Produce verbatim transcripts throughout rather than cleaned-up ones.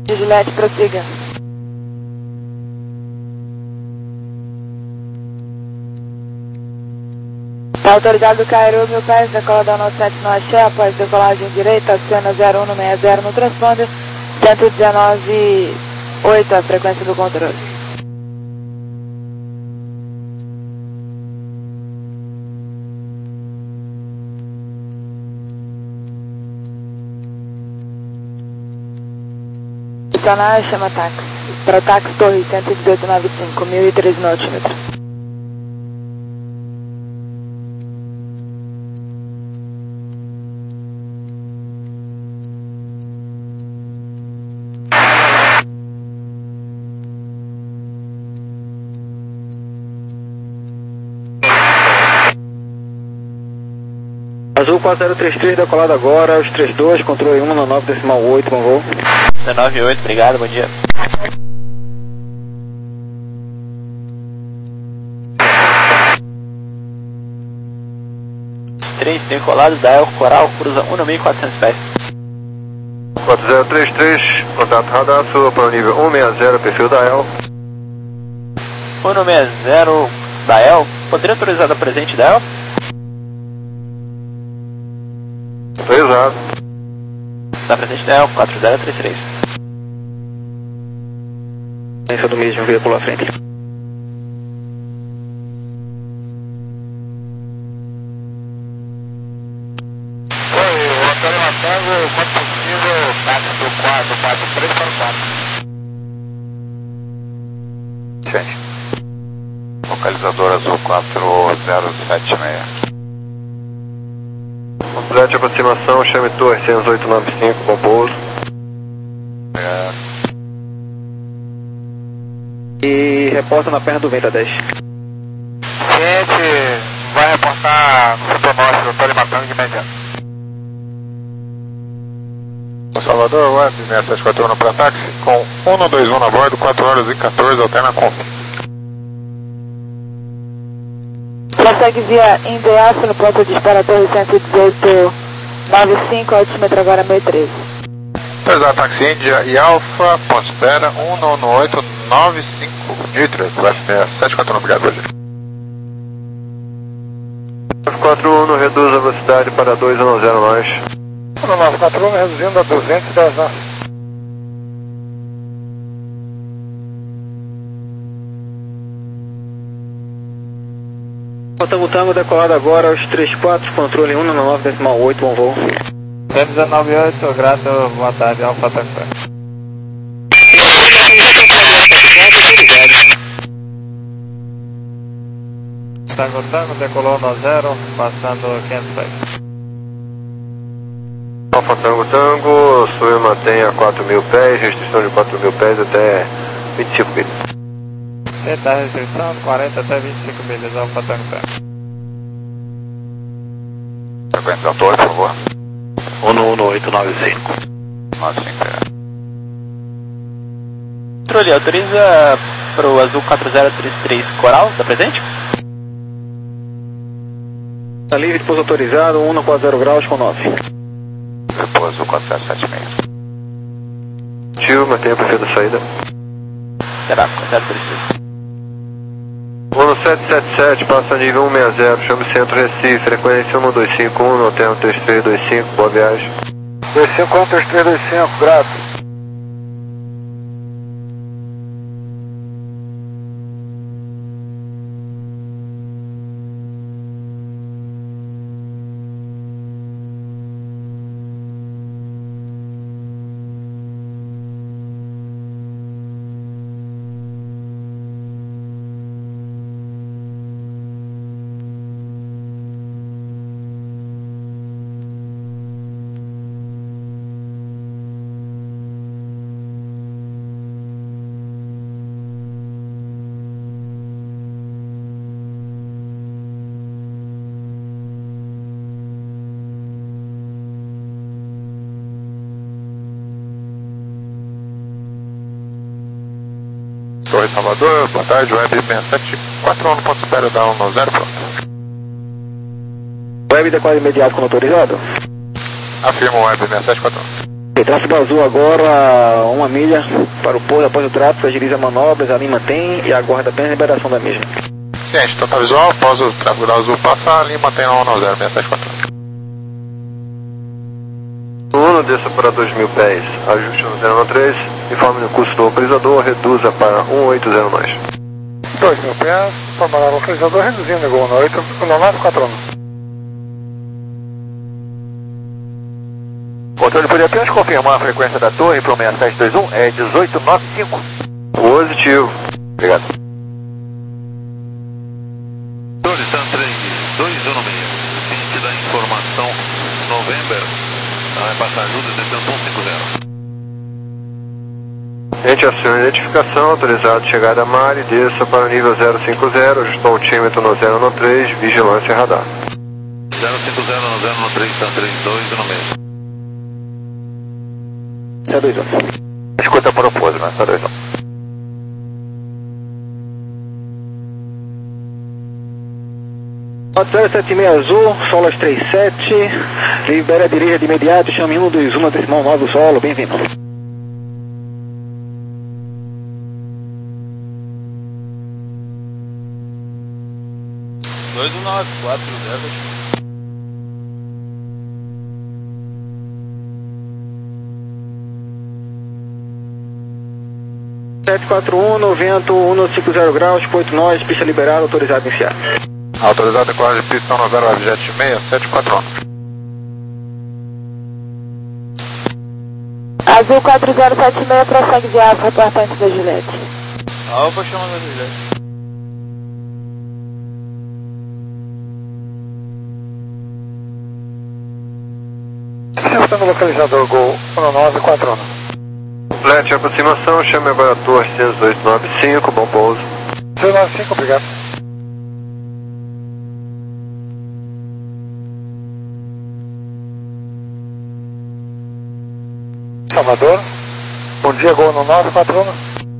Juliette, prossiga. Tá autorizado o Cairo, mil pés, decola da nove sete no Axé, após decolagem direita, aciona zero um seis zero no transponder, cento e dezenove vírgula oito a frequência do controle. Estacionar, chama táxi. Para táxi Torre cento e dezoito noventa e cinco, mil e treze nautímetros. Azul quatro zero três três, decolado agora, os trinta e dois, controle um nove decimal oito, bom voo. dezenove oito, obrigado, bom dia. três, decolado, Dael Coral, cruza um mil e quatrocentos pés. quatro zero três três, contato radar, sua para o nível cento e sessenta, perfil Dael. cento e sessenta, Dael, poderia autorizar a presente Dael? Autorizado. Da presente Dael, quatro zero três três. Licença do mesmo veículo à frente. Oi, Antônio Matango, quanto possível, táxi do quatro quatro três para o quatro. Gente. Localizador azul quatro zero sete seis. Complete de aproximação, chame Torre cento e oito noventa e cinco, bom pouso. É. E reporta na perna do vento a dez. Gente, vai reportar no setor norte do Antônio Matango de imediato. Salvador, web seis sete quatro um para táxi, com cento e vinte e um na bordo, quatro horas e quatorze, alterna conf. Prossegue via Indeaço no ponto de espera Torre cento e dezoito noventa e cinco, altímetro agora mil e treze. Autorizar táxi Índia e Alfa, ponto de espera um nove oito nove cinco, mil e treze, F seis sete quatro um, obrigado, Brasil. nove quatro um, reduz a velocidade para dois um zero mais. nove quatro um, reduzindo a duzentos e dez nós. Tango Tango, decolado agora, os trinta e quatro, controle um nove decimal oito, bom voo. cento e dezenove oito, grato, boa tarde, Alfa Tango. Tango Tango, decolou no zero, passando quinhentos pés. Alfa Tango Tango, sua mantenha quatro mil pés, restrição de quatro mil pés até vinte e cinco milhas. Eita, restrição, quarenta até vinte e cinco milhas, Alfa Tango Tango. Frequência da torre, por favor. um oito nove cinco. nove cinco, é. Controle, autoriza para o Azul quatro zero três três Coral, tá presente? Tá livre de pouso autorizado, um quatro zero graus com nove. Repouso Azul quatro zero sete seis. Tio, mantenha o perfil da saída. Será, quatro zero três três. um sete sete sete, passa nível cento e sessenta, chame Centro Recife, frequência um dois cinco um, no hotel três três dois cinco, boa viagem. dois cinco um, três três dois cinco, grato. Torre Salvador, boa tarde, Web seis sete quatro um, ponto de espera da um zero, pronto. Web decolado imediato como autorizado? Afirma o Web seis sete quatro um. Tráfego azul agora, uma milha para o pouso após o tráfego, agiliza manobras, a linha mantém e aguarda apenas a liberação da mesma. Ciente, total visual, após o tráfego da azul passar, a linha mantém a um nove zero seis sete quatro. Uno, desça para dois mil pés, ajuste no zero nove três, informe no curso do localizador, reduza para um oito zero nós. dois mil pés, informar o localizador, reduzindo igual no oito nove quatro um. Controle, poderia apenas confirmar a frequência da torre para o seis sete dois um, é dezoito nove cinco. Positivo. Obrigado. Torre Sun três dois um seis, seguinte da informação, November, vai passar ajuda, descendo cento e cinquenta. Gente, aciona a identificação, autorizado chegada a mar e desça para o nível zero cinco zero, ajustou o altímetro no zero nove três, vigilância radar. zero cinco zero no zero nove três, Sun três dois um seis. zero dois um. Escuta por oposto, né? zero dois um. zero sete seis azul, Solas trinta e sete, libera a direita de imediato, chame um dois um na decimal nove do solo, bem-vindo. dois um nove quatro zero. sete quatro um, vento cento e cinquenta graus, oito nós, pista liberada, autorizado a iniciar. Autorizado a coragem de pista no zero jet seis sete quatro um. Azul quatro zero sete seis, prossegue de alfa, reportante da Juliette. Alfa chamando a Juliette. Acertando o localizador Gol um nove quatro um. Complete a aproximação, chame agora a torre seis dois nove cinco, bom pouso. seis nove cinco, obrigado. Salvador, bom dia, Gol um nove quatro um.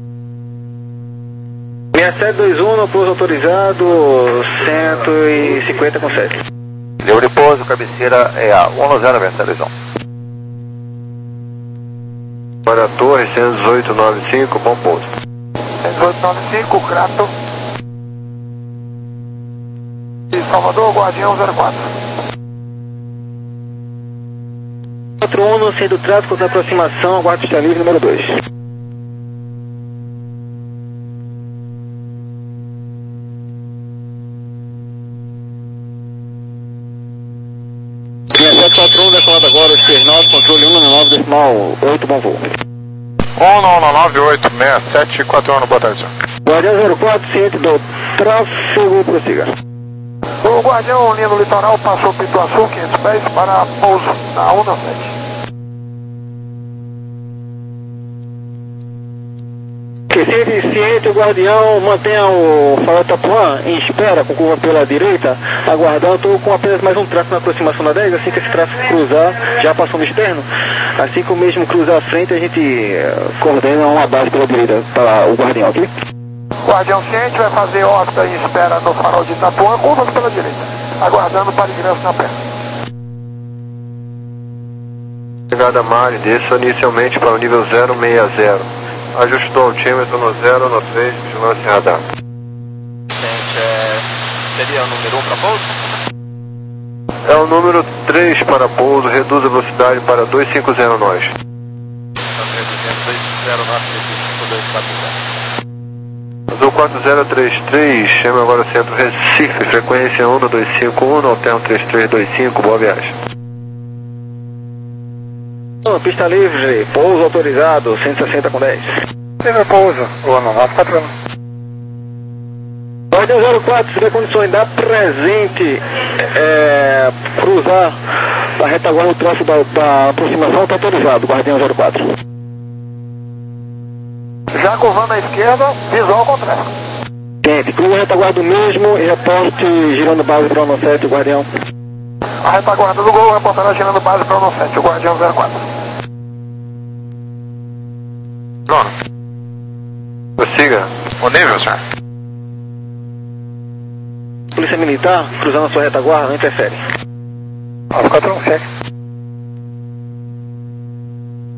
seis sete dois um, no pouso autorizado, cento e cinquenta com sete. Livre pouso, cabeceira é a um zero nove dois um. Para a torre seis oito nove cinco, bom pouso. seis oito nove cinco, Crato. E Salvador, Guardião zero quatro. quatro um, sendo tráfego da aproximação, aguardo pista livre número dois. sete quatro um, decolado agora, os três nove, controle um nove decimal oito, bom voo. um nove nove oito seis sete quatro um, boa tarde, senhor. Guardião zero quatro, ciente do tráfego, prossiga. O Guardião, linha do litoral, passou Pituaçu, quinhentos pés, para pouso na um nove sete. Ciente, ciente, o Guardião mantenha o farol Itapuã em espera, com curva pela direita, aguardando com apenas mais um tráfego na aproximação da dez, assim que esse tráfego cruzar, já passou no externo, assim que o mesmo cruzar a frente, a gente uh, coordena uma base pela direita para o Guardião, ok? Guardião ciente vai fazer órbita em espera no farol de Itapuã, curvas pela direita, aguardando para ingresso na pé. Chegada a mar e desça inicialmente para o nível zero seis zero. Ajustou o altímetro no zero nove três, vigilância radar. Gente, é... seria o número um para pouso? É o número três para pouso, reduz a velocidade para duzentos e cinquenta nós. Azul quatro zero três três, chama agora o centro Recife, frequência um dois cinco um, no alterno três três dois cinco, boa viagem. Pista livre, pouso autorizado, cento e sessenta com dez. Livre pouso, um nove quatro um. Guardião zero quatro, se tiver condições da presente, é, cruzar a retaguarda do tráfego da, da aproximação, está autorizado, Guardião zero quatro. Já curvando à esquerda, visual contrário. Gente, cruza a retaguarda do mesmo e reporte girando base para o um sete, Guardião. A retaguarda do Gol reportará girando base para o um sete, o Guardião zero quatro. Bruno, Prossiga. o nível, senhor. Polícia Militar, cruzando a sua retaguarda, não interfere. nove quatro um, segue.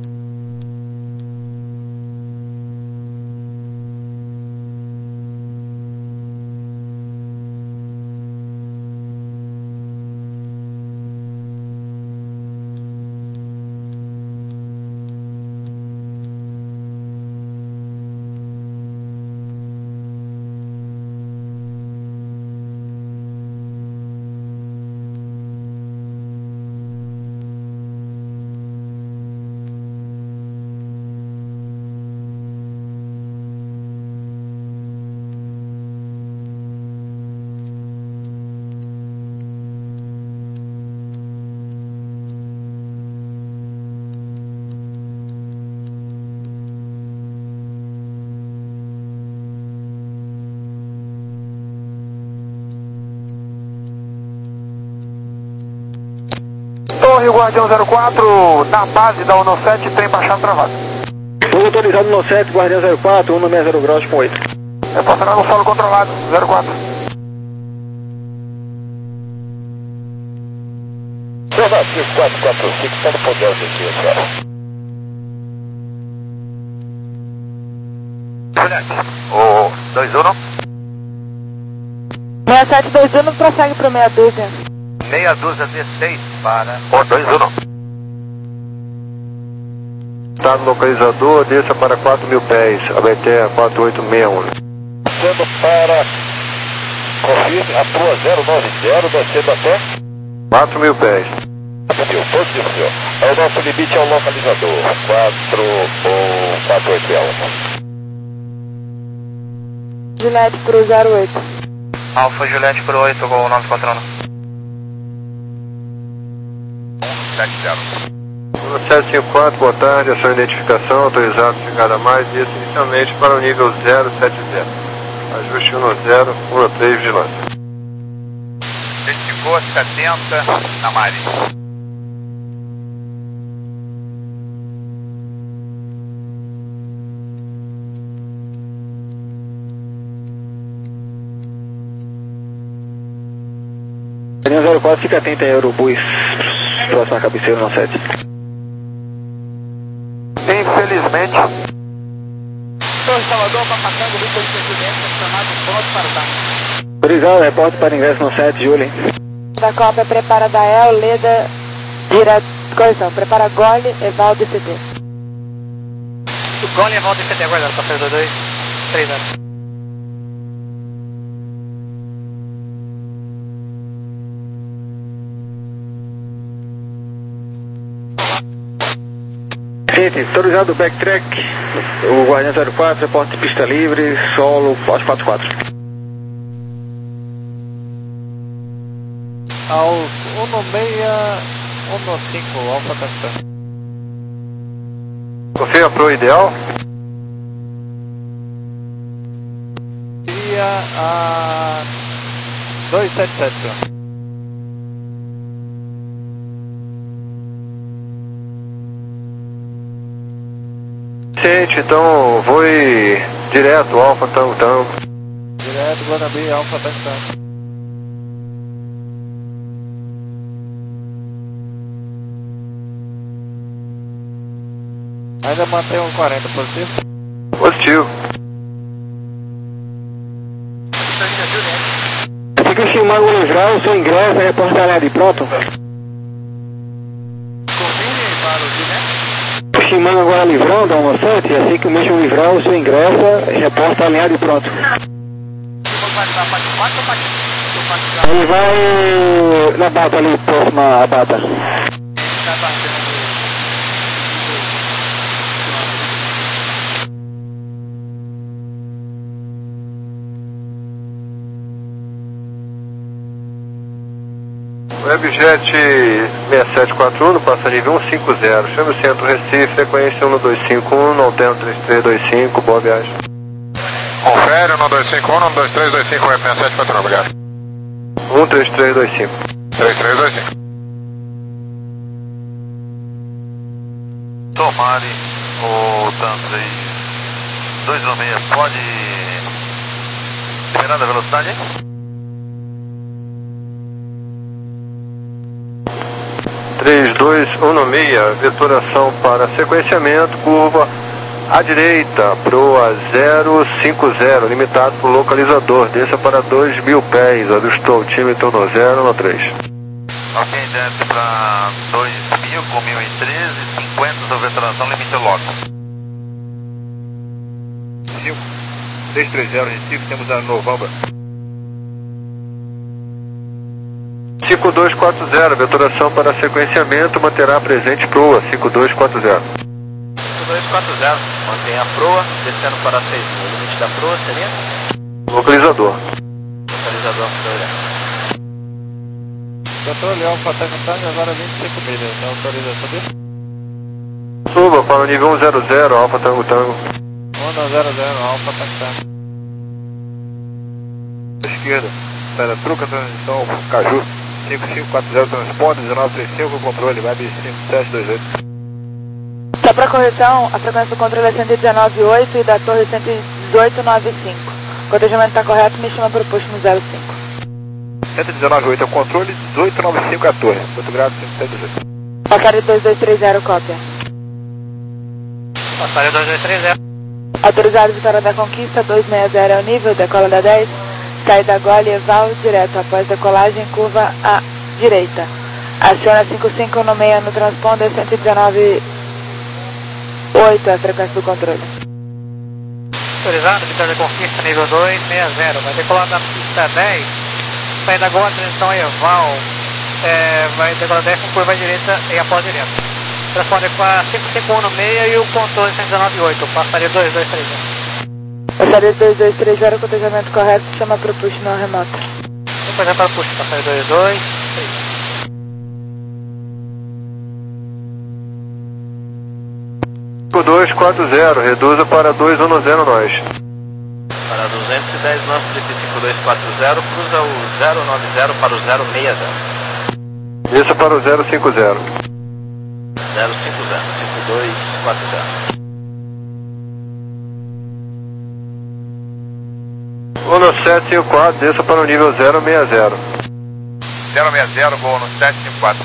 Torre, Guardião zero quatro, na base da Uno sete, tem baixado travado. Pouso autorizado no sete, Guardião zero quatro, um sessenta graus com oito. Reportará no solo controlado, zero quatro. Negativo quatro quatro cinco, está no poder aqui, senhora. O dois um. seis sete dois um prossegue para meia dúzia. Meia dúzia D seis para o dois um. Estado localizador, desça para quatro mil pés, A B T quatro oito seis um. Descendo para, confirme, a Proa zero nove zero, descendo até quatro mil pés. Positivo, positivo, senhor. É o nosso limite ao localizador, quatro um quatro oito seis um. Juliette pro zero oito. Alfa Juliette pro oito, Gol nove quatro um. sete zero. sete cinco quatro, boa tarde, a sua identificação, autorizado chegada a mais, desça inicialmente para o nível zero sete zero. Ajuste um zero um três, vigilância. Certificou setenta na Mari. Guardião zero quatro, fica atento aí, Eurobus, próxima cabeceira no sete. Infelizmente. Torre Salvador, Papacanga, Vitor Presidente, chamado pronto para o tanque. Autorizado, repórter para ingresso no sete, Julie. Da Copa prepara Dael, Leda, direto, correção, prepara Gole, Evaldo e C T. O Gole e Evaldo e C T, aguardando, para dois dois, três anos. Gente, autorizado o backtrack, o Guardião zero quatro, repórter de pista livre, solo, aos quatro quatro. Aos um seis um cinco, Alfa Capitão. Confirma pro ideal? Iria a dois sete sete. Gente, então voe direto, Alfa Tango Tango. Direto, Guanabí, Alfa Capitão. Ainda mantém um quarenta, positivo? Positivo. Fica em cima do livrar, o seu ingresso, repórter área de pronto. Confirme para o Juliette. Aproximando agora livrando, a Uno sete, assim que o mesmo livrar, o seu ingressa, repórter alinhado e pronto. Ele vai na bata ali, próxima à bata. Webjet seis sete quatro um, passa nível um cinco zero. Chame o centro Recife, frequência um dois cinco um, não tem três três dois cinco, boa viagem. Confere, um dois cinco um, um dois três dois cinco, Web seis sete quatro um, obrigado. um três três dois cinco. três três dois cinco. Tomare, o TAM três dois um seis, pode liberar a velocidade, hein? três dois um seis, vetoração para sequenciamento, curva à direita, proa zero cinco zero, limitado por localizador, desça para dois mil pés, ajustou o altímetro no zero no três. Ok, desce para dois mil com mil e treze, cinquenta da vetoração, limite logo. três três zero Recife, temos a Novembra. cinco dois quatro zero, vetoração para sequenciamento, manterá presente proa cinco dois quatro zero. cinco dois quatro zero, mantém a proa, descendo para seis mil. O limite da proa seria? Localizador. Localizador, controle Alfa Tango Tango, agora vinte e cinco milhas, não autoriza subir? Suba para o nível um zero zero, Alfa Tango Tango. um zero zero, Alfa Tango Tango. Esquerda, espera, truca a transição, Caju. cinco cinco quatro zero transponder, dezenove trinta e cinco, controle, web cinco sete dois oito. Só para correção, a frequência do controle é cento e dezenove vírgula oito e da torre cento e dezoito vírgula noventa e cinco. O cotejamento está correto, me chama para o posto no zero cinco. cento e dezenove vírgula oito é o controle, dezoito vírgula noventa e cinco é a torre. Muito grave, cinco sete dois oito. Passaria dois dois três zero, cópia. Passaria dois dois três zero. Autorizado Vitória da Conquista, duzentos e sessenta é o nível, decola da dez, saída Gole, Eval, direto, após decolagem, curva à direita. Aciona cinco cinco no meio no transponder, cento e dezenove vírgula oito é a frequência do controle. Autorizado Vitória da Conquista, nível dois sessenta, vai decolar da pista dez, saída Gole, direção Eval, é, vai decolar dez com curva à direita e após direto. Transponder com a cinco cinco um no meio e o controle cento e dezenove vírgula oito, passaria dois dois três zero. Passaria dois dois três zero, cotejamento correto, chama para o push não remoto. Depois é para o push, passaria dois dois três zero. cinco dois quatro zero, reduza para dois um zero nós. Para duzentos e dez nós, cinco dois quatro zero, cruza o zero nove zero para o zero seis zero. Isso para o zero cinco zero. zero cinco zero, cinco dois quatro zero. um sete cinco quatro, desça para o nível zero seis zero. zero seis zero, voo no sete cinco quatro.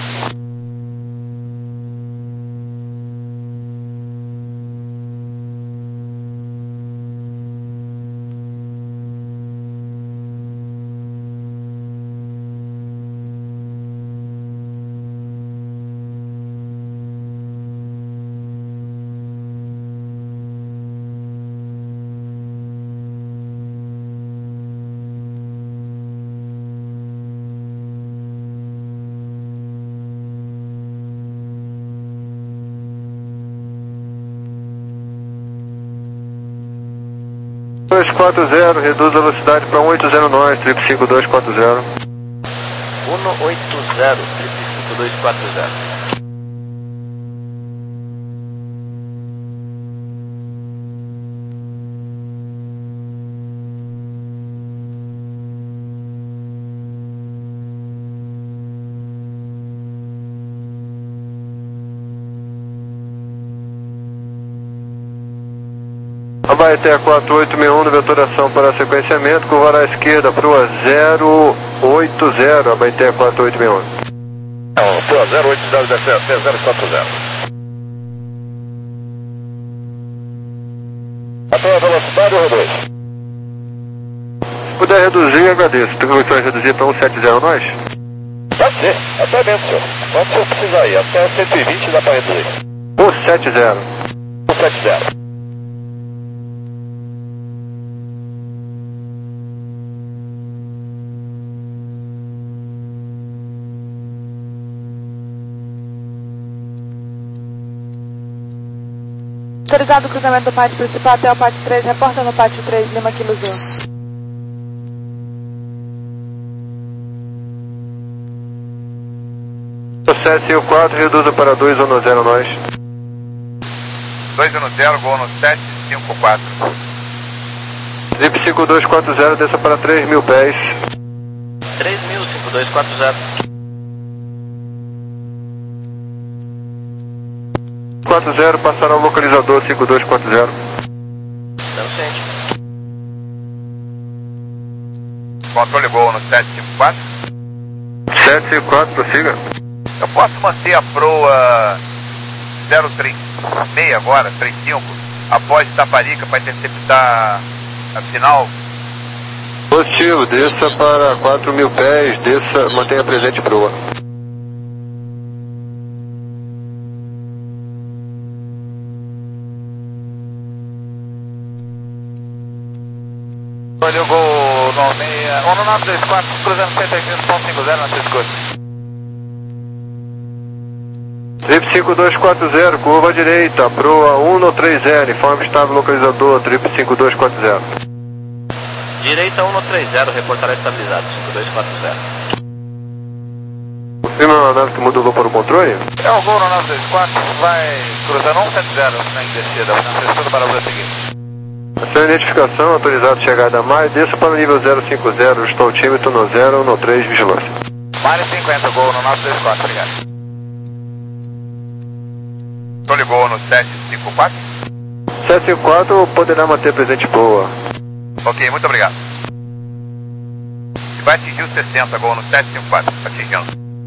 dois quatro zero, reduz a velocidade para um oito zero nós, triplo cinco dois quatro zero. um oito zero, triplo cinco dois quatro zero. Abaeté quatro oito seis um, vetoração para sequenciamento, curvar à esquerda para o zero oito zero, Abaeté quatro oito seis um. Não, zero oito zero, zero quatro zero. Até a velocidade ou reduz? Se puder reduzir, agradeço. Tu vai reduzir para um sete zero nós? Pode ser, até mesmo, senhor. Quanto o senhor precisar aí? Até cento e vinte dá para reduzir. um sete zero. um sete zero. Autorizado o cruzamento do pátio principal até o pátio três, reporta no pátio três, Lima Kilo Zero. sete cinco quatro, reduza para dois um zero nós. dois um zero, voo no sete cinco quatro. Zip cinco dois quatro zero, desça para três mil pés. três mil, cinco dois quatro zero. quatro zero, passará o localizador cinco dois quatro zero. Não sente. Controle voo no sete cinco quatro. sete cinco quatro, prossiga. Eu posso manter a proa zero três seis agora, três cinco, após Itaparica para interceptar a final? Positivo, desça para quatro mil pés, desça, mantenha presente proa. Olha o gol no meia, um nove dois quatro, cruzando cento e quinze ponto cinco zero na Cisco. Trip cinco dois quatro zero, curva à direita, proa um três zero, informe estável localizador, Trip cinco dois quatro zero. Direita um três zero, reportará estabilizado, cinco dois quatro zero. Confirma a nave que modulou para o controle? É o gol no nove dois quatro, vai cruzando um sete zero na descida, na terceira parabola seguinte. Ação identificação, autorizado chegada a mais, desça para o nível zero cinco zero, estou tímetro no zero um três, vigilância. Mare cinquenta, gol no nove dois quatro, obrigado. Tô ligou no sete cinco quatro? sete cinco quatro poderá manter presente boa. Ok, muito obrigado. Vai atingir o sessenta, gol no sete cinco quatro, atingindo.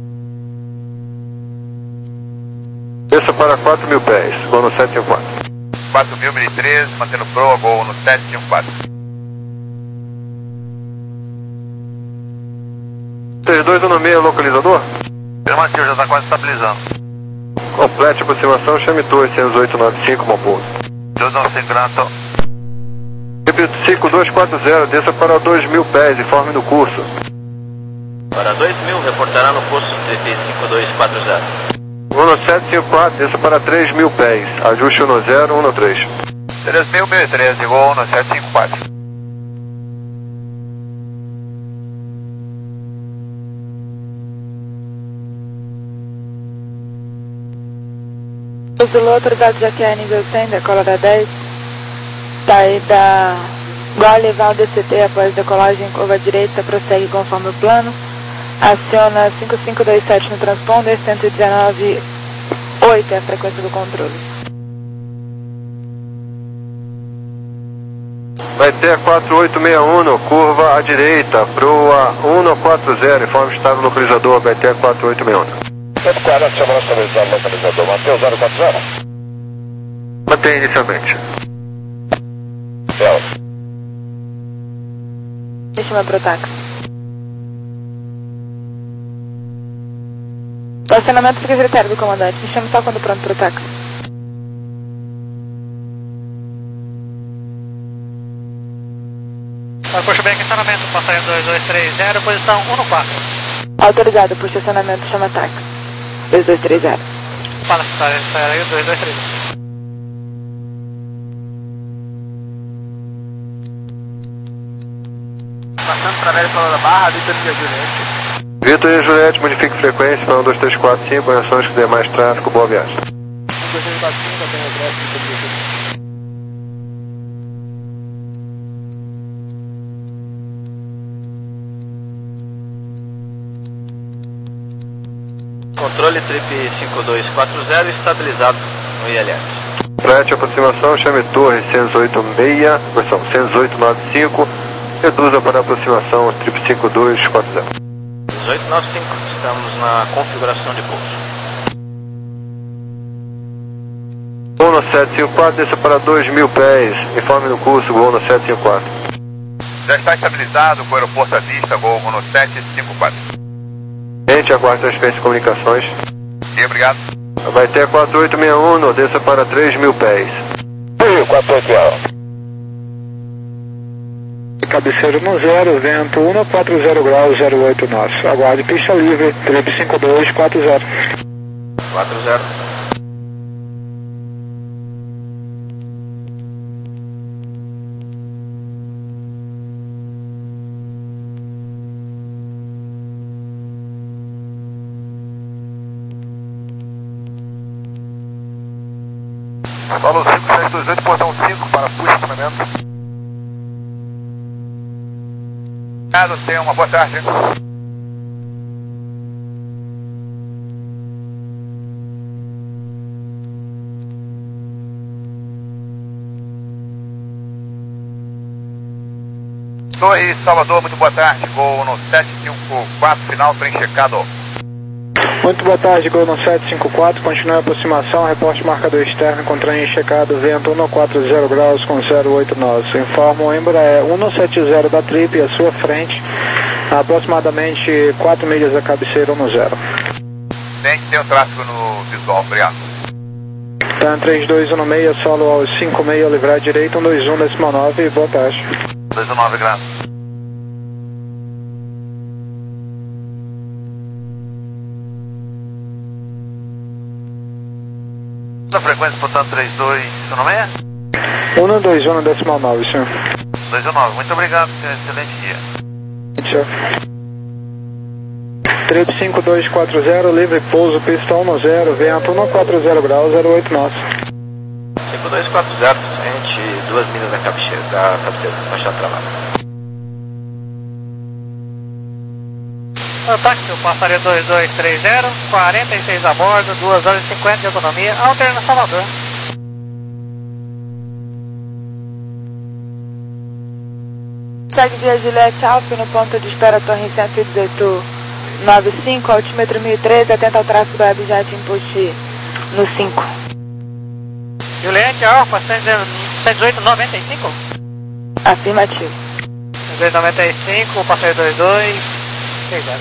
Desça para quatro mil pés, gol no sete cinco quatro. quatro mil, mil e treze, mantendo proa, gol no sete cinco quatro. três dois um seis, localizador? Afirmativo, já está quase estabilizando. Complete a aproximação, chame torre seis oito nove cinco, bom pouso. dois nove cinco, grato. Repito, cinco dois quatro zero, desça para dois mil pés, informe no curso. Para dois mil, reportará no curso trip cinco dois quatro zero. um no sete cinco quatro, desça para três mil pés, ajuste um no zero, um no três. três mil, mil e treze, gol no sete cinco quatro. Zulu, autorizado já que é nível cem, decola da dez, saída Gole, Val D C T após decolagem, curva direita, prossegue conforme o plano, aciona cinco cinco dois sete no transponder, cento e dezenove ponto oito é a frequência do controle. Vai ter quatro oito seis um, curva à direita, proa um no quatro zero, informe estado localizador, vai ter quatro oito seis um. cento e quarenta, chamando estabilizado localizador. Mantém zero quatro zero? Mantém inicialmente. Bela. Me chama pro táxi. O acionamento fica a critério do comandante. Me chama só quando pronto pro táxi. Puxa bem, acionamento, passageiro dois dois três zero, posição um no quatro. Autorizado por estacionamento, chama táxi. dois dois três zero. Fala, passageiro dois dois três zero. Passando através da barra, Vitor e Juliette. Vitor e Juliette, modifique frequência para um dois três quatro cinco, reações que dê mais tráfego, boa viagem. um dois três quatro cinco, até o resto, Controle trip cinco dois quatro zero estabilizado no I L S. Preste aproximação, chame torre seis oito seis, versão seis oito nove cinco, reduza para aproximação trip cinco dois quatro zero. seis oito nove cinco, estamos na configuração de pouso. um no sete cinco quatro, desça para dois mil pés, informe no curso, gol no sete cinco quatro. Já está estabilizado com o aeroporto à vista, gol no sete cinco quatro. Gente, aguarde transferência de comunicações. E obrigado. Vai ter quatro oito seis um, desça para três mil pés. quatro oito zero. Cabeceiro no zero, vento um no quatro zero graus, zero oito nove. Aguarde pista livre, trip cinco dois quatro zero. quatro zero. Falou cinco seis dois oito, portão cinco para push estacionamento. Obrigado, tenha uma boa tarde. Torre Salvador, muito boa tarde. Gol no sete cinco quatro, final, trem checado. Muito boa tarde, Gol no sete cinco quatro, continue a aproximação, reporte marcador externo com trem checado, vento um no quatro zero graus com zero oito nove. Informa o Embraer um no sete zero da trip à sua frente, a aproximadamente quatro milhas da cabeceira um no zero. Tem que ter o tráfego no visual, obrigado. Tan três dois um seis, solo aos cinco seis, livrar direito, um dois um, decimal nove, boa tarde. dois nove, grato. A frequência, portanto, três dois um seis? um dois um, decimal nove, senhor. dois nove, muito obrigado, tenha um excelente dia. Senhor. Trip cinco dois quatro zero, livre pouso, pista um no zero, vento um no quatro zero graus, zero oito nove. cinco dois quatro zero, frente, duas milhas da cabeceira, da cabeceira, baixar travada. Táxi, o passageiro dois dois três zero, quarenta e seis a bordo, duas horas e cinquenta de autonomia, alterna Salvador. Segue via Juliette Alfa no ponto de espera Torre cento e dezoito noventa e cinco, altímetro mil e treze, atenta ao tráfego da Abjat Imposti no cinco. Juliette Alfa, cento e dezoito noventa e cinco? Afirmativo. cento e dezoito noventa e cinco, passageiro dois dois três zero.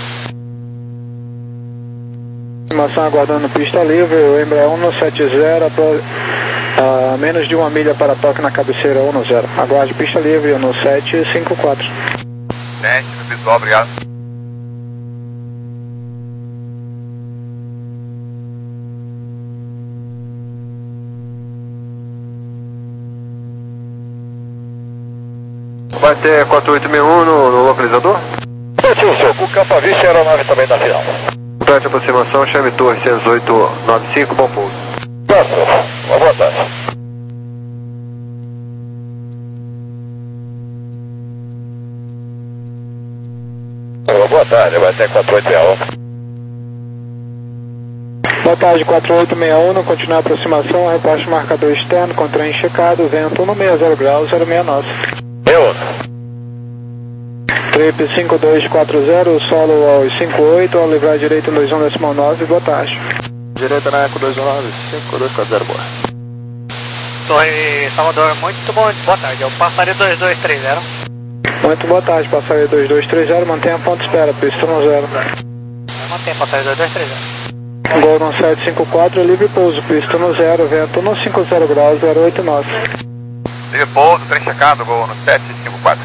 Estimação aguardando pista livre, o Embraer um sete zero, a menos de uma milha para toque na cabeceira um zero. Aguarde pista livre, um sete cinco quatro. Teste, visual, obrigado. Vai ter quatro oito seis um no, no localizador? Sim, senhor. O campo à vista e a aeronave também da final. Complete aproximação, chame Torre cento e dezoito noventa e cinco, bom pouso. Tá, senhor. Uma boa tarde. Uma boa tarde, vai ter quatro oito seis um. Boa tarde, quatro oito seis um, continua a aproximação, reposte marcador externo, com trem checado, vento um sessenta graus, zero seis nove. Eu. Trip cinco dois quatro zero, solo aos cinco oito, ao livrar direito dois um decimal nove, boa tarde. Direita na Eco dois um nove, cinco dois quatro zero, boa. Torre Salvador, muito bom, boa tarde, é o passageiro dois dois três zero. Muito boa tarde, passageiro dois dois três zero, mantenha a ponta espera, pista no zero. Mantenha passageiro dois dois três zero. Golden sete cinco quatro, livre pouso, pista no zero, vento um cinquenta graus, zero oito nove. Livre pouso, trem checado, gol no sete cinco quatro.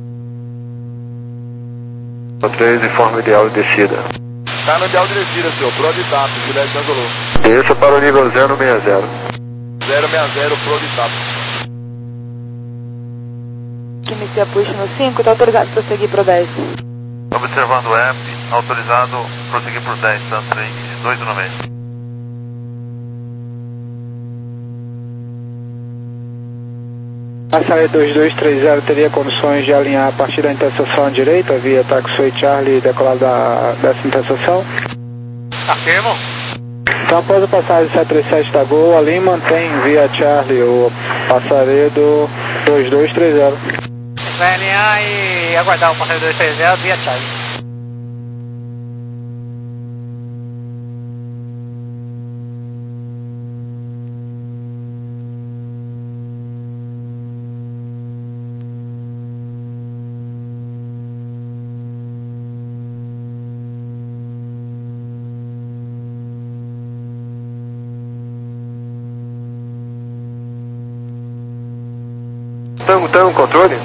três, informe ideal de descida. Tá no ideal de descida, senhor. Pro de Tato, Juliette Angolou. Desça para o nível zero seis zero. zero seis zero, Pro de Tato. Que inicia push no cinco, está autorizado para prosseguir pro dez. Observando o app, autorizado prosseguir por dez, tanto trem dois um nove. Passageiro dois dois três zero teria condições de alinhar a partir da interseção à direita, via Taxiway Charlie e decolar da, dessa interseção? Afirmo. Então, após a passagem sete três sete da Gol, ali mantém via Charlie o passageiro dois dois três zero. Vai alinhar e aguardar o passageiro dois três zero via Charlie. Tango, tango, controle?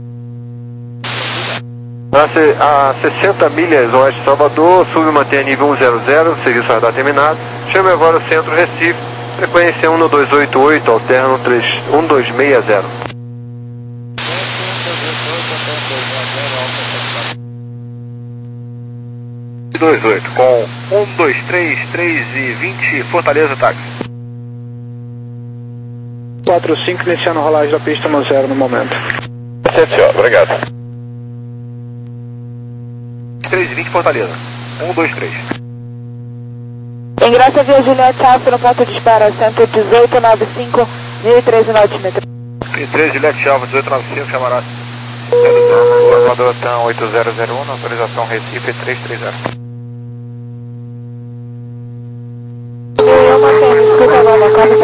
A sessenta milhas oeste de Salvador, submantenha nível um zero zero, serviço radar terminado. Chame agora o centro Recife, frequência um dois oito oito, alterno um dois seis zero. dois oito, com um dois três três e vinte, Fortaleza, táxi. quatro cinco, iniciando a rolagem da pista no zero no momento. Certo, senhor. Obrigado. três e vinte, Fortaleza. um dois três. Ingressa via Juliette Alfa no ponto de espera cento e dezoito noventa e cinco, mil e treze no altímetro. mil e treze, Juliette Alfa, dezoito noventa e cinco, chamará. Salvador T A M oito zero zero um, autorização Recife três três zero. Eu mantenho, desculpa, não,